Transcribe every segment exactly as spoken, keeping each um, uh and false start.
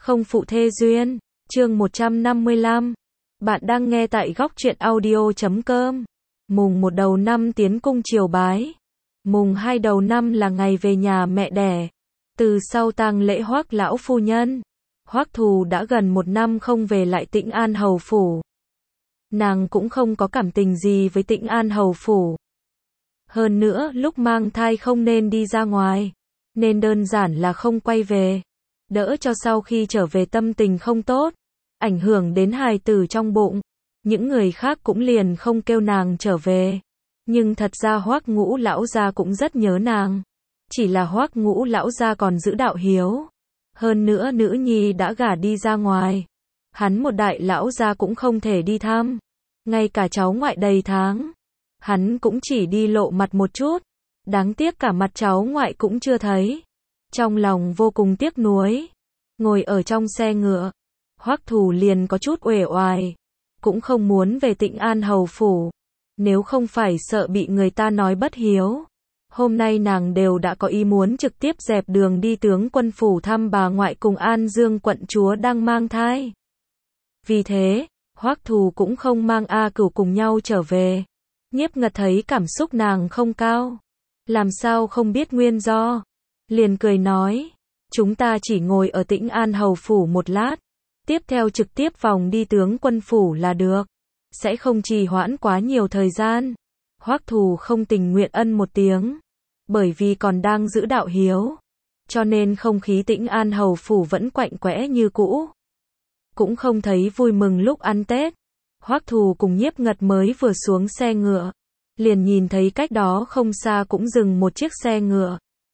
không phụ thê duyên, chương một trăm năm mươi lăm. Bạn đang nghe tại góc truyện audio chấm com. Mùng một đầu năm tiến cung triều bái. Mùng hai đầu năm là ngày về nhà mẹ đẻ. Từ sau tang lễ Hoắc lão phu nhân, Hoắc Thù đã gần một năm không về lại Tĩnh An hầu phủ. Nàng cũng không có cảm tình gì với Tĩnh An hầu phủ. Hơn nữa, lúc mang thai không nên đi ra ngoài, nên đơn giản là không quay về. Đỡ cho sau khi trở về tâm tình không tốt, ảnh hưởng đến hài tử trong bụng. Những người khác cũng liền không kêu nàng trở về. Nhưng thật ra Hoắc Ngũ lão gia cũng rất nhớ nàng. Chỉ là Hoắc Ngũ lão gia còn giữ đạo hiếu. Hơn nữa nữ nhi đã gả đi ra ngoài. Hắn một đại lão gia cũng không thể đi thăm. Ngay cả cháu ngoại đầy tháng, hắn cũng chỉ đi lộ mặt một chút. Đáng tiếc cả mặt cháu ngoại cũng chưa thấy. Trong lòng vô cùng tiếc nuối. Ngồi ở trong xe ngựa, Hoắc Thù liền có chút uể oải. Cũng không muốn về Tĩnh An hầu phủ. Nếu không phải sợ bị người ta nói bất hiếu, hôm nay nàng đều đã có ý muốn trực tiếp dẹp đường đi tướng quân phủ thăm bà ngoại cùng An Dương quận chúa đang mang thai. Vì thế, Hoắc Thù cũng không mang A Cửu cùng nhau trở về. Nhiếp Ngật thấy cảm xúc nàng không cao, làm sao không biết nguyên do, liền cười nói, chúng ta chỉ ngồi ở Tĩnh An hầu phủ một lát, tiếp theo trực tiếp vòng đi tướng quân phủ là được, sẽ không trì hoãn quá nhiều thời gian. Hoắc Thù không tình nguyện ân một tiếng, bởi vì còn đang giữ đạo hiếu, cho nên không khí Tĩnh An hầu phủ vẫn quạnh quẽ như cũ. Cũng không thấy vui mừng lúc ăn Tết. Hoắc Thù cùng Nhiếp Ngật mới vừa xuống xe ngựa, liền nhìn thấy cách đó không xa cũng dừng một chiếc xe ngựa.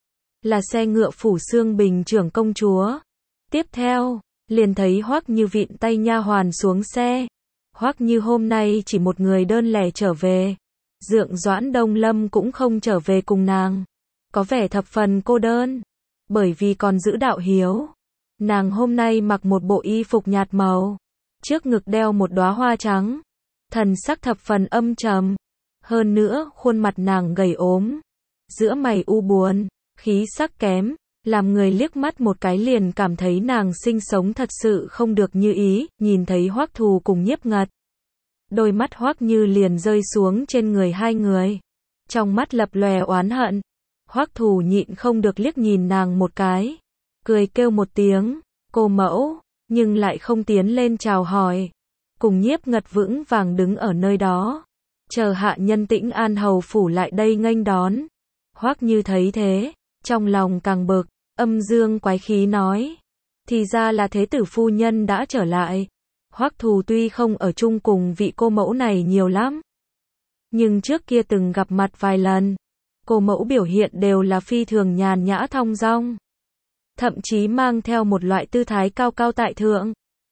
Là xe ngựa phủ Xương Bình trưởng công chúa. Tiếp theo, liền thấy Hoắc Như vịn tay nha hoàn xuống xe. Hoắc Như hôm nay chỉ một người đơn lẻ trở về. Dượng Doãn Đông Lâm cũng không trở về cùng nàng. Có vẻ thập phần cô đơn. Bởi vì còn giữ đạo hiếu. Nàng hôm nay mặc một bộ y phục nhạt màu. Trước ngực đeo một đóa hoa trắng. Thần sắc thập phần âm trầm. Hơn nữa, khuôn mặt nàng gầy ốm. Giữa mày u buồn, khí sắc kém. Làm người liếc mắt một cái liền cảm thấy nàng sinh sống thật sự không được như ý. Nhìn thấy Hoắc Thù cùng Nhiếp Ngật, đôi mắt Hoắc Như liền rơi xuống trên người hai người. Trong mắt lập lòe oán hận. Hoắc Thù nhịn không được liếc nhìn nàng một cái. Cười kêu một tiếng, cô mẫu, nhưng lại không tiến lên chào hỏi. Cùng Nhiếp Ngật vững vàng đứng ở nơi đó, chờ hạ nhân Tĩnh An hầu phủ lại đây nghênh đón. Hoắc Như thấy thế, trong lòng càng bực, âm dương quái khí nói. Thì ra là thế tử phu nhân đã trở lại. Hoắc Thù tuy không ở chung cùng vị cô mẫu này nhiều lắm, nhưng trước kia từng gặp mặt vài lần. Cô mẫu biểu hiện đều là phi thường nhàn nhã thong dong. Thậm chí mang theo một loại tư thái cao cao tại thượng.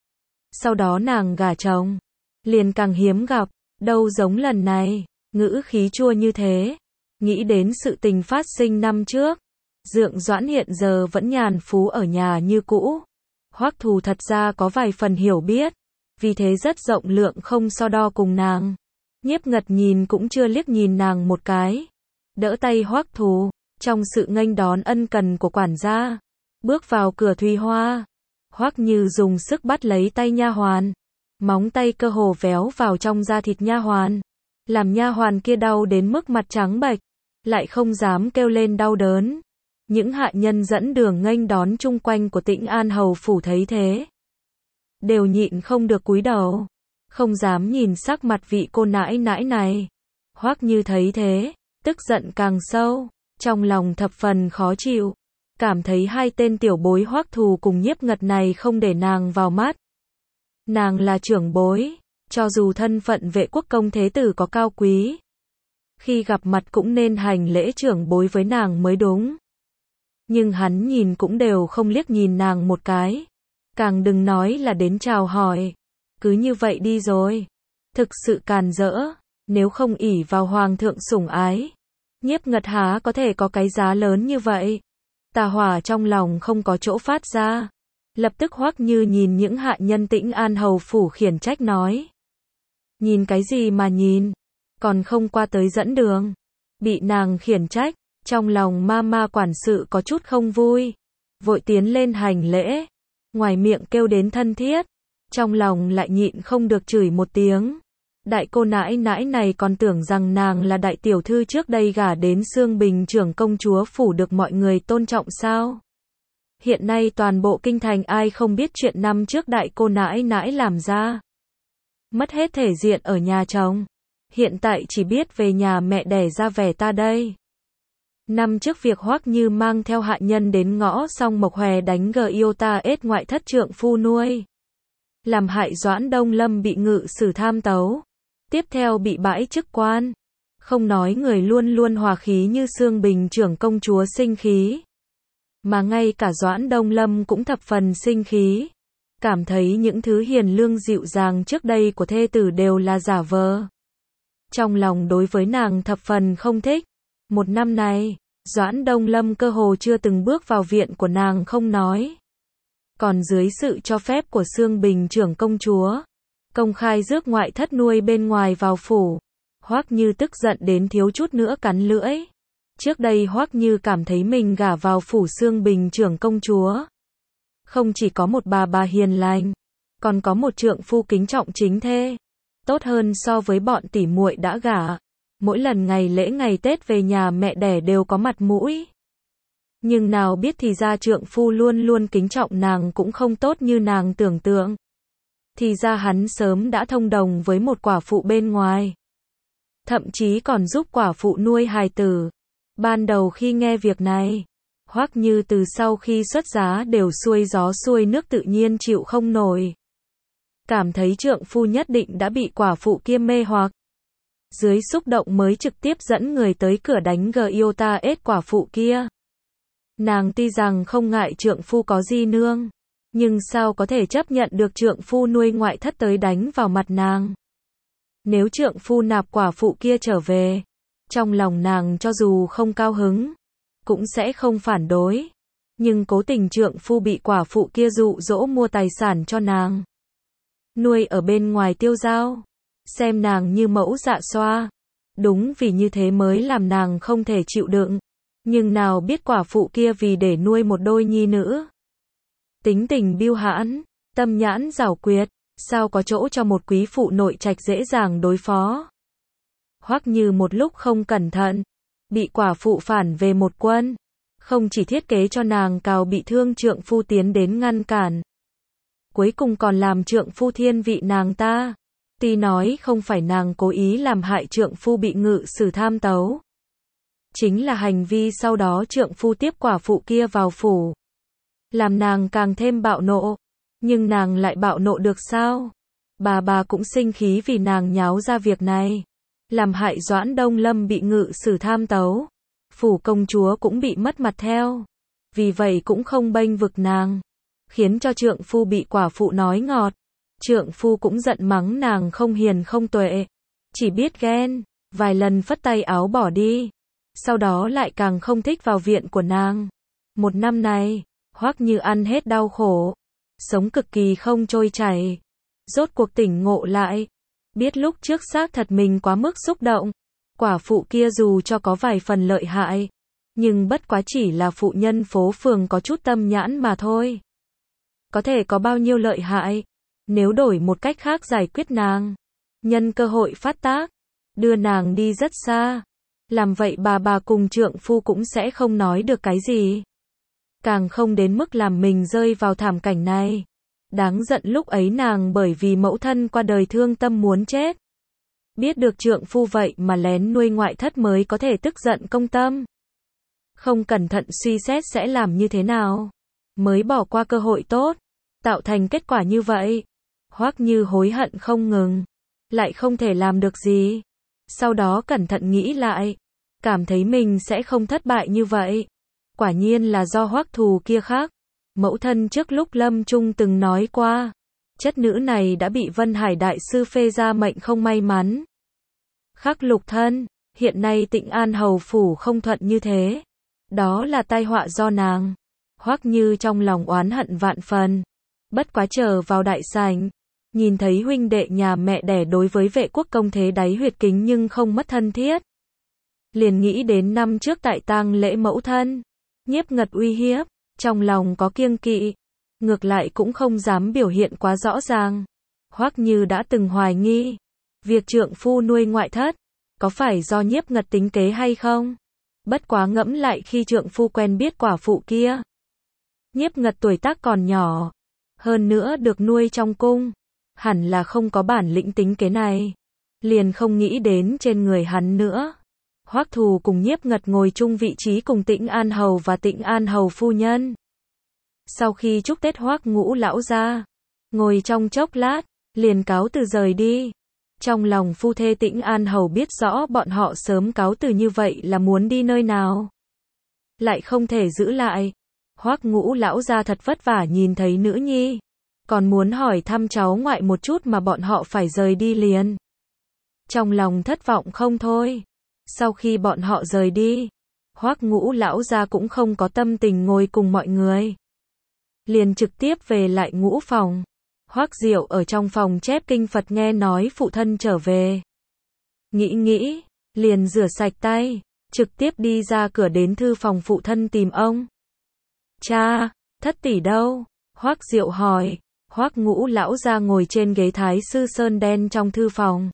Sau đó nàng gả chồng, liền càng hiếm gặp, đâu giống lần này, ngữ khí chua như thế. Nghĩ đến sự tình phát sinh năm trước, Dượng Doãn hiện giờ vẫn nhàn phú ở nhà như cũ. Hoắc Thù thật ra có vài phần hiểu biết, vì thế rất rộng lượng không so đo cùng nàng. Nhiếp Ngật nhìn cũng chưa liếc nhìn nàng một cái, đỡ tay Hoắc Thù, trong sự nghênh đón ân cần của quản gia, bước vào cửa Thùy Hoa. Hoắc Như dùng sức bắt lấy tay nha hoàn, móng tay cơ hồ véo vào trong da thịt nha hoàn, làm nha hoàn kia đau đến mức mặt trắng bệch, lại không dám kêu lên đau đớn. Những hạ nhân dẫn đường nghênh đón chung quanh của Tĩnh An hầu phủ thấy thế, đều nhịn không được cúi đầu, không dám nhìn sắc mặt vị cô nãi nãi này. Hoắc Như thấy thế, tức giận càng sâu, trong lòng thập phần khó chịu, cảm thấy hai tên tiểu bối Hoắc Thù cùng Nhiếp Ngật này không để nàng vào mắt. Nàng là trưởng bối, cho dù thân phận vệ quốc công thế tử có cao quý, khi gặp mặt cũng nên hành lễ trưởng bối với nàng mới đúng. Nhưng hắn nhìn cũng đều không liếc nhìn nàng một cái, càng đừng nói là đến chào hỏi. Cứ như vậy đi rồi, thực sự càn rỡ. Nếu không ỷ vào hoàng thượng sủng ái, Nhiếp Ngật há có thể có cái giá lớn như vậy. Tà hỏa trong lòng không có chỗ phát ra. Lập tức Hoắc Như nhìn những hạ nhân Tĩnh An hầu phủ khiển trách nói. Nhìn cái gì mà nhìn, còn không qua tới dẫn đường. Bị nàng khiển trách, trong lòng ma ma quản sự có chút không vui, vội tiến lên hành lễ. ngoài miệng kêu đến thân thiết, trong lòng lại nhịn không được chửi một tiếng. Đại cô nãi nãi này còn tưởng rằng nàng là đại tiểu thư trước đây gả đến Xương Bình trưởng công chúa phủ được mọi người tôn trọng sao? Hiện nay toàn bộ kinh thành ai không biết chuyện năm trước đại cô nãi nãi làm ra. Mất hết thể diện ở nhà chồng. Hiện tại chỉ biết về nhà mẹ đẻ ra vẻ ta đây. Năm trước việc Hoắc Như mang theo hạ nhân đến ngõ xong Mộc Hòe đánh gờ yêu ta ết ngoại thất trượng phu nuôi. Làm hại Doãn Đông Lâm bị ngự sử tham tấu. Tiếp theo bị bãi chức quan. Không nói người luôn luôn hòa khí như Xương Bình trưởng công chúa sinh khí. Mà ngay cả Doãn Đông Lâm cũng thập phần sinh khí. Cảm thấy những thứ hiền lương dịu dàng trước đây của thê tử đều là giả vờ. Trong lòng đối với nàng thập phần không thích. Một năm này, Doãn Đông Lâm cơ hồ chưa từng bước vào viện của nàng không nói. Còn dưới sự cho phép của Xương Bình trưởng công chúa, công khai rước ngoại thất nuôi bên ngoài vào phủ. Hoắc Như tức giận đến thiếu chút nữa cắn lưỡi. Trước đây Hoắc Như cảm thấy mình gả vào phủ Xương Bình trưởng công chúa. Không chỉ có một bà bà hiền lành, còn có một trượng phu kính trọng chính thê. Tốt hơn so với bọn tỉ muội đã gả. Mỗi lần ngày lễ ngày Tết về nhà mẹ đẻ đều có mặt mũi. Nhưng nào biết thì ra trượng phu luôn luôn kính trọng nàng cũng không tốt như nàng tưởng tượng. Thì ra hắn sớm đã thông đồng với một quả phụ bên ngoài. Thậm chí còn giúp quả phụ nuôi hài tử. Ban đầu khi nghe việc này, Hoắc Như từ sau khi xuất giá đều xuôi gió xuôi nước tự nhiên chịu không nổi. Cảm thấy trượng phu nhất định đã bị quả phụ kia mê hoặc. Dưới xúc động mới trực tiếp dẫn người tới cửa đánh gờ yêu ta ết quả phụ kia. Nàng tuy rằng không ngại trượng phu có di nương, nhưng sao có thể chấp nhận được trượng phu nuôi ngoại thất tới đánh vào mặt nàng. Nếu trượng phu nạp quả phụ kia trở về, trong lòng nàng cho dù không cao hứng, cũng sẽ không phản đối. Nhưng cố tình trượng phu bị quả phụ kia dụ dỗ mua tài sản cho nàng. Nuôi ở bên ngoài tiêu dao, xem nàng như mẫu dạ xoa. Đúng vì như thế mới làm nàng không thể chịu đựng. Nhưng nào biết quả phụ kia vì để nuôi một đôi nhi nữ. Tính tình biêu hãn, tâm nhãn giảo quyệt, sao có chỗ cho một quý phụ nội trạch dễ dàng đối phó. Hoắc Như một lúc không cẩn thận, bị quả phụ phản về một quân. Không chỉ thiết kế cho nàng cào bị thương trượng phu tiến đến ngăn cản. Cuối cùng còn làm trượng phu thiên vị nàng ta. Tuy nói không phải nàng cố ý làm hại trượng phu bị ngự sử tham tấu. Chính là hành vi sau đó trượng phu tiếp quả phụ kia vào phủ. Làm nàng càng thêm bạo nộ. Nhưng nàng lại bạo nộ được sao? Bà bà cũng sinh khí vì nàng nháo ra việc này. Làm hại Doãn Đông Lâm bị ngự sử tham tấu. Phủ công chúa cũng bị mất mặt theo. Vì vậy cũng không bênh vực nàng. Khiến cho trượng phu bị quả phụ nói ngọt. Trượng phu cũng giận mắng nàng không hiền không tuệ. Chỉ biết ghen. Vài lần phất tay áo bỏ đi. Sau đó lại càng không thích vào viện của nàng. Một năm này, Hoắc Như ăn hết đau khổ. Sống cực kỳ không trôi chảy. Rốt cuộc tỉnh ngộ lại. Biết lúc trước xác thật mình quá mức xúc động. Quả phụ kia dù cho có vài phần lợi hại. Nhưng bất quá chỉ là phụ nhân phố phường có chút tâm nhãn mà thôi. Có thể có bao nhiêu lợi hại. Nếu đổi một cách khác giải quyết nàng. Nhân cơ hội phát tác. Đưa nàng đi rất xa. Làm vậy bà bà cùng trượng phu cũng sẽ không nói được cái gì. Càng không đến mức làm mình rơi vào thảm cảnh này. Đáng giận lúc ấy nàng bởi vì mẫu thân qua đời thương tâm muốn chết. Biết được trượng phu vậy mà lén nuôi ngoại thất mới có thể tức giận công tâm. Không cẩn thận suy xét sẽ làm như thế nào. Mới bỏ qua cơ hội tốt. Tạo thành kết quả như vậy. Hoắc Như hối hận không ngừng. Lại không thể làm được gì. Sau đó cẩn thận nghĩ lại. Cảm thấy mình sẽ không thất bại như vậy. Quả nhiên là do Hoắc Thù kia khác. Mẫu thân trước lúc lâm chung từng nói qua. Chất nữ này đã bị Vân Hải Đại Sư phê ra mệnh không may mắn. Khắc lục thân. Hiện nay Tịnh An Hầu Phủ không thuận như thế. Đó là tai họa do nàng. Hoắc Như trong lòng oán hận vạn phần. Bất quá chờ vào đại sảnh. Nhìn thấy huynh đệ nhà mẹ đẻ đối với Vệ Quốc công thế đáy huyệt kính nhưng không mất thân thiết. Liền nghĩ đến năm trước tại tang lễ mẫu thân. Nhiếp Ngật uy hiếp. Trong lòng có kiêng kỵ. ngược lại cũng không dám biểu hiện quá rõ ràng. Hoắc Như đã từng hoài nghi, việc trượng phu nuôi ngoại thất, có phải do Nhiếp Ngật tính kế hay không? Bất quá ngẫm lại khi trượng phu quen biết quả phụ kia. Nhiếp Ngật tuổi tác còn nhỏ, hơn nữa được nuôi trong cung, hẳn là không có bản lĩnh tính kế này. Liền không nghĩ đến trên người hắn nữa. Hoắc Thù cùng Nhiếp Ngật ngồi chung vị trí cùng Tĩnh An Hầu và Tĩnh An Hầu phu nhân. Sau khi chúc Tết Hoắc Ngũ lão gia, ngồi trong chốc lát, liền cáo từ rời đi. Trong lòng phu thê Tĩnh An Hầu biết rõ bọn họ sớm cáo từ như vậy là muốn đi nơi nào. Lại không thể giữ lại. Hoắc Ngũ lão gia thật vất vả nhìn thấy nữ nhi, còn muốn hỏi thăm cháu ngoại một chút mà bọn họ phải rời đi liền. Trong lòng thất vọng không thôi. Sau khi bọn họ rời đi, Hoắc Ngũ lão gia cũng không có tâm tình ngồi cùng mọi người. Liền trực tiếp về lại ngũ phòng. Hoắc Diệu ở trong phòng chép kinh Phật nghe nói phụ thân trở về. Nghĩ nghĩ, liền rửa sạch tay, trực tiếp đi ra cửa đến thư phòng phụ thân tìm ông. Cha, thất tỷ đâu? Hoắc Diệu hỏi. Hoắc Ngũ lão gia ngồi trên ghế thái sư sơn đen trong thư phòng.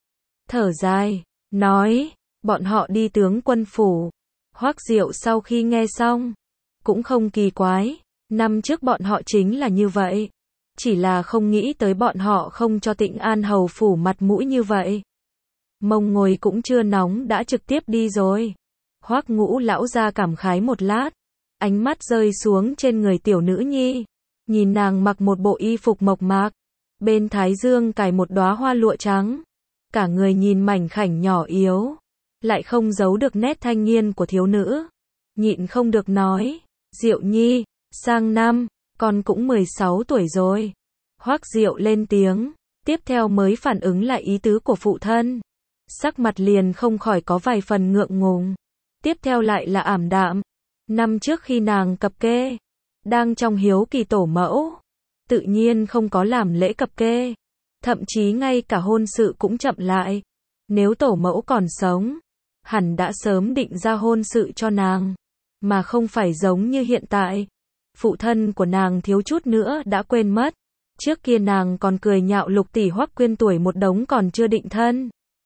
Thở dài, nói, bọn họ đi tướng quân phủ. Hoắc Diệu sau khi nghe xong, cũng không kỳ quái, năm trước bọn họ chính là như vậy. Chỉ là không nghĩ tới bọn họ không cho Tĩnh An Hầu phủ mặt mũi như vậy. Mông ngồi cũng chưa nóng đã trực tiếp đi rồi. Hoắc Ngũ lão gia cảm khái một lát, ánh mắt rơi xuống trên người tiểu nữ nhi, nhìn nàng mặc một bộ y phục mộc mạc, bên thái dương cài một đóa hoa lụa trắng, cả người nhìn mảnh khảnh nhỏ yếu, lại không giấu được nét thanh niên của thiếu nữ. Nhịn không được nói, Diệu nhi, sang năm, con cũng mười sáu tuổi rồi. Hoắc Diệu lên tiếng, tiếp theo mới phản ứng lại ý tứ của phụ thân. Sắc mặt liền không khỏi có vài phần ngượng ngùng. Tiếp theo lại là ảm đạm. Năm trước khi nàng cập kê, đang trong hiếu kỳ tổ mẫu, tự nhiên không có làm lễ cập kê. Thậm chí ngay cả hôn sự cũng chậm lại. Nếu tổ mẫu còn sống, hẳn đã sớm định ra hôn sự cho nàng, mà không phải giống như hiện tại. Phụ thân của nàng thiếu chút nữa đã quên mất. Trước kia nàng còn cười nhạo Lục tỷ Hoắc Quyên tuổi một đống còn chưa định thân.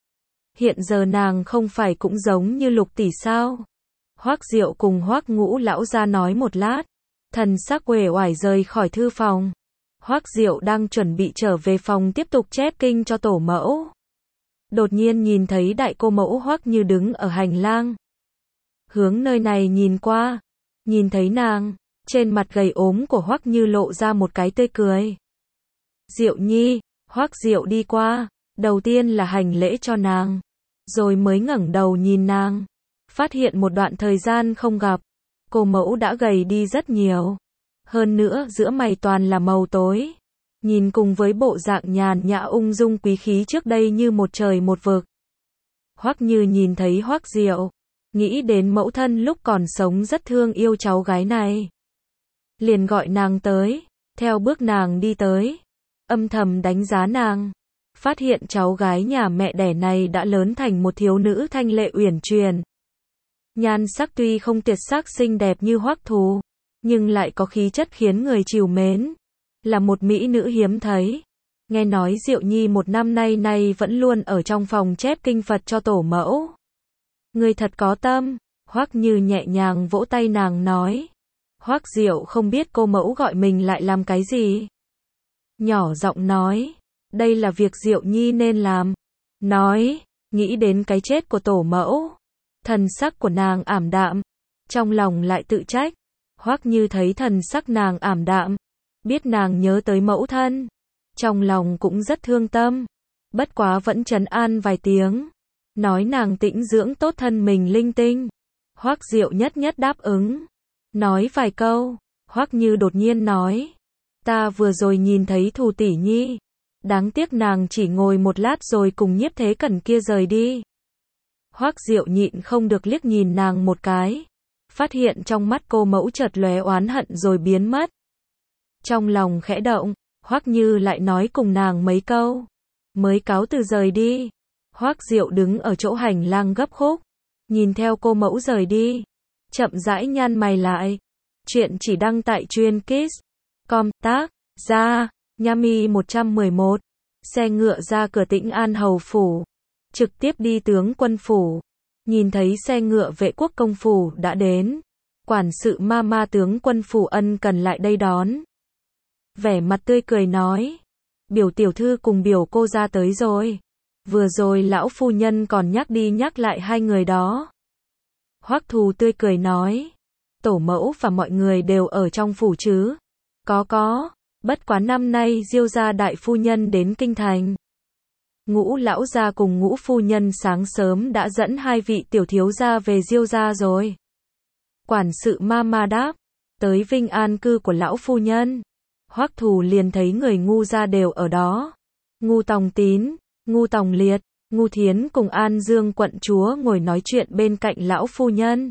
Hiện giờ nàng không phải cũng giống như Lục tỷ sao? Hoắc Diệu cùng Hoắc Ngũ lão gia nói một lát, thần sắc uể oải rời khỏi thư phòng. Hoắc Diệu đang chuẩn bị trở về phòng tiếp tục chép kinh cho tổ mẫu. Đột nhiên nhìn thấy đại cô mẫu Hoắc Như đứng ở hành lang. Hướng nơi này nhìn qua, nhìn thấy nàng, trên mặt gầy ốm của Hoắc Như lộ ra một cái tươi cười. Diệu nhi, Hoắc Diệu đi qua, đầu tiên là hành lễ cho nàng, rồi mới ngẩng đầu nhìn nàng, phát hiện một đoạn thời gian không gặp, cô mẫu đã gầy đi rất nhiều, hơn nữa giữa mày toàn là màu tối, nhìn cùng với bộ dạng nhàn nhã ung dung quý khí trước đây như một trời một vực. Hoắc Như nhìn thấy Hoắc Diệu, nghĩ đến mẫu thân lúc còn sống rất thương yêu cháu gái này, liền gọi nàng tới, theo bước nàng đi tới, âm thầm đánh giá nàng, phát hiện cháu gái nhà mẹ đẻ này đã lớn thành một thiếu nữ thanh lệ uyển chuyển. Nhan sắc tuy không tuyệt sắc xinh đẹp như Hoắc Thù, nhưng lại có khí chất khiến người trìu mến, là một mỹ nữ hiếm thấy. Nghe nói Diệu nhi một năm nay nay vẫn luôn ở trong phòng chép kinh Phật cho tổ mẫu. Người thật có tâm. Hoắc Như nhẹ nhàng vỗ tay nàng nói. Hoắc Diệu không biết cô mẫu gọi mình lại làm cái gì. Nhỏ giọng nói, đây là việc Diệu nhi nên làm. Nói, nghĩ đến cái chết của tổ mẫu, thần sắc của nàng ảm đạm, trong lòng lại tự trách. Hoắc Như thấy thần sắc nàng ảm đạm, biết nàng nhớ tới mẫu thân, trong lòng cũng rất thương tâm, bất quá vẫn trấn an vài tiếng, nói nàng tĩnh dưỡng tốt thân mình linh tinh. Hoắc Diệu nhất nhất đáp ứng, nói vài câu. Hoắc Như đột nhiên nói, ta vừa rồi nhìn thấy Thù tỷ nhi, đáng tiếc nàng chỉ ngồi một lát rồi cùng Nhiếp Thế Cẩn kia rời đi. Hoắc Diệu nhịn không được liếc nhìn nàng một cái, phát hiện trong mắt cô mẫu chợt lóe oán hận rồi biến mất. Trong lòng khẽ động, Hoắc Như lại nói cùng nàng mấy câu, mới cáo từ rời đi. Hoắc Diệu đứng ở chỗ hành lang gấp khúc, nhìn theo cô mẫu rời đi, chậm rãi nhăn mày lại. Chuyện chỉ đăng tại Chuyên Kids. Com tác ra Nhami một trăm mười một. Xe ngựa ra cửa Tĩnh An hầu phủ, trực tiếp đi tướng quân phủ. Nhìn thấy xe ngựa vệ quốc công phủ đã đến, quản sự ma ma tướng quân phủ ân cần lại đây đón. Vẻ mặt tươi cười nói, biểu tiểu thư cùng biểu cô ra tới rồi. Vừa rồi lão phu nhân còn nhắc đi nhắc lại hai người đó. Hoắc Thù tươi cười nói, tổ mẫu và mọi người đều ở trong phủ chứ? Có có, bất quá năm nay Diêu gia đại phu nhân đến kinh thành. Ngũ lão gia cùng Ngũ phu nhân sáng sớm đã dẫn hai vị tiểu thiếu gia về Diêu gia rồi. Quản sự ma ma đáp, tới Vinh An cư của lão phu nhân. Hoắc Thù liền thấy người Ngu gia đều ở đó. Ngu Tòng Tín, Ngu Tòng Liệt, Ngu Thiến cùng An Dương quận chúa ngồi nói chuyện bên cạnh lão phu nhân.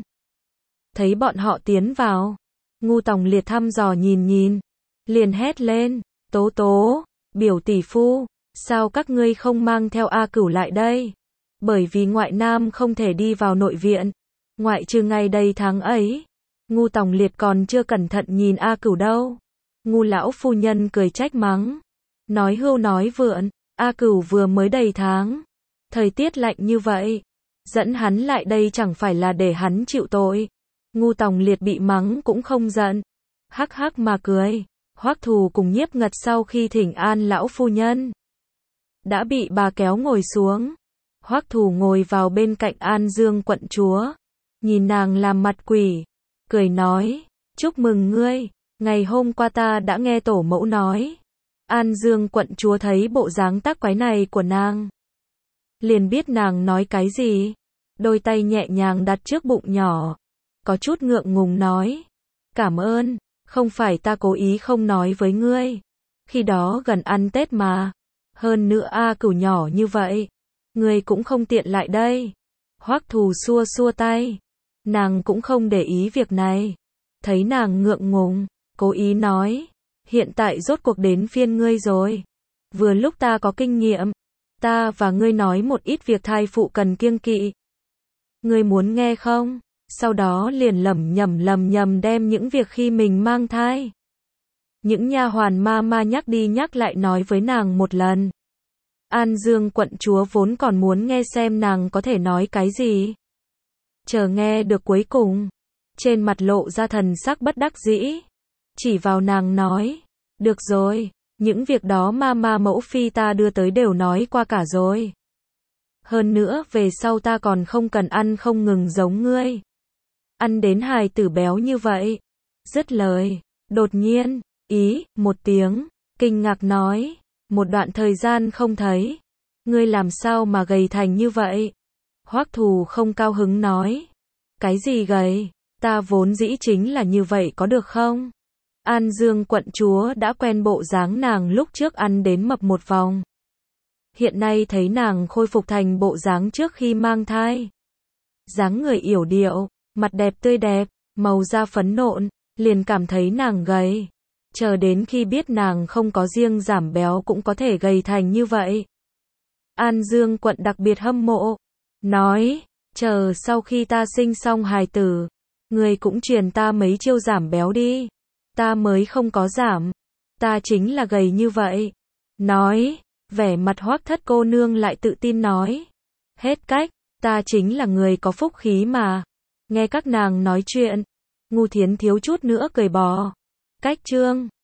Thấy bọn họ tiến vào, Ngu Tòng Liệt thăm dò nhìn nhìn, liền hét lên, Tố Tố, biểu tỷ phu, sao các ngươi không mang theo A Cửu lại đây? Bởi vì ngoại nam không thể đi vào nội viện, ngoại trừ ngày đây tháng ấy. Ngu Tòng Liệt còn chưa cẩn thận nhìn A Cửu đâu. Ngu lão phu nhân cười trách mắng, nói hưu nói vượn, A Cửu vừa mới đầy tháng, thời tiết lạnh như vậy, dẫn hắn lại đây chẳng phải là để hắn chịu tội. Ngu Tòng Liệt bị mắng cũng không giận, hắc hắc mà cười. Hoắc Thù cùng Nhiếp Ngật sau khi thỉnh an lão phu nhân, đã bị bà kéo ngồi xuống. Hoắc Thù ngồi vào bên cạnh An Dương quận chúa, nhìn nàng làm mặt quỷ, cười nói, chúc mừng ngươi, ngày hôm qua ta đã nghe tổ mẫu nói. An Dương quận chúa thấy bộ dáng tác quái này của nàng, liền biết nàng nói cái gì, đôi tay nhẹ nhàng đặt trước bụng nhỏ, có chút ngượng ngùng nói, cảm ơn, không phải ta cố ý không nói với ngươi, khi đó gần ăn Tết mà, hơn nữa A Cửu nhỏ như vậy, ngươi cũng không tiện lại đây. Hoắc Thù xua xua tay, nàng cũng không để ý việc này, thấy nàng ngượng ngùng, cố ý nói, hiện tại rốt cuộc đến phiên ngươi rồi, vừa lúc ta có kinh nghiệm, ta và ngươi nói một ít việc thai phụ cần kiêng kỵ. Ngươi muốn nghe không? Sau đó liền lẩm nhẩm lầm nhầm đem những việc khi mình mang thai, những nha hoàn ma ma nhắc đi nhắc lại nói với nàng một lần. An Dương quận chúa vốn còn muốn nghe xem nàng có thể nói cái gì, chờ nghe được cuối cùng, trên mặt lộ ra thần sắc bất đắc dĩ, chỉ vào nàng nói, được rồi, những việc đó ma ma mẫu phi ta đưa tới đều nói qua cả rồi. Hơn nữa về sau ta còn không cần ăn không ngừng giống ngươi, ăn đến hài tử béo như vậy. Dứt lời, đột nhiên, ý, một tiếng, kinh ngạc nói, một đoạn thời gian không thấy, ngươi làm sao mà gầy thành như vậy? Hoắc Thù không cao hứng nói, cái gì gầy, ta vốn dĩ chính là như vậy có được không? An Dương quận chúa đã quen bộ dáng nàng lúc trước ăn đến mập một vòng, hiện nay thấy nàng khôi phục thành bộ dáng trước khi mang thai, dáng người yểu điệu, mặt đẹp tươi đẹp, màu da phấn nộn, liền cảm thấy nàng gầy. Chờ đến khi biết nàng không có riêng giảm béo cũng có thể gầy thành như vậy, An Dương quận đặc biệt hâm mộ, nói, chờ sau khi ta sinh xong hài tử, người cũng truyền ta mấy chiêu giảm béo đi, ta mới không có giảm, ta chính là gầy như vậy. Nói, vẻ mặt Hoắc thất cô nương lại tự tin nói, hết cách, ta chính là người có phúc khí mà. Nghe các nàng nói chuyện, Ngu Thiến thiếu chút nữa cười bò. Cách chương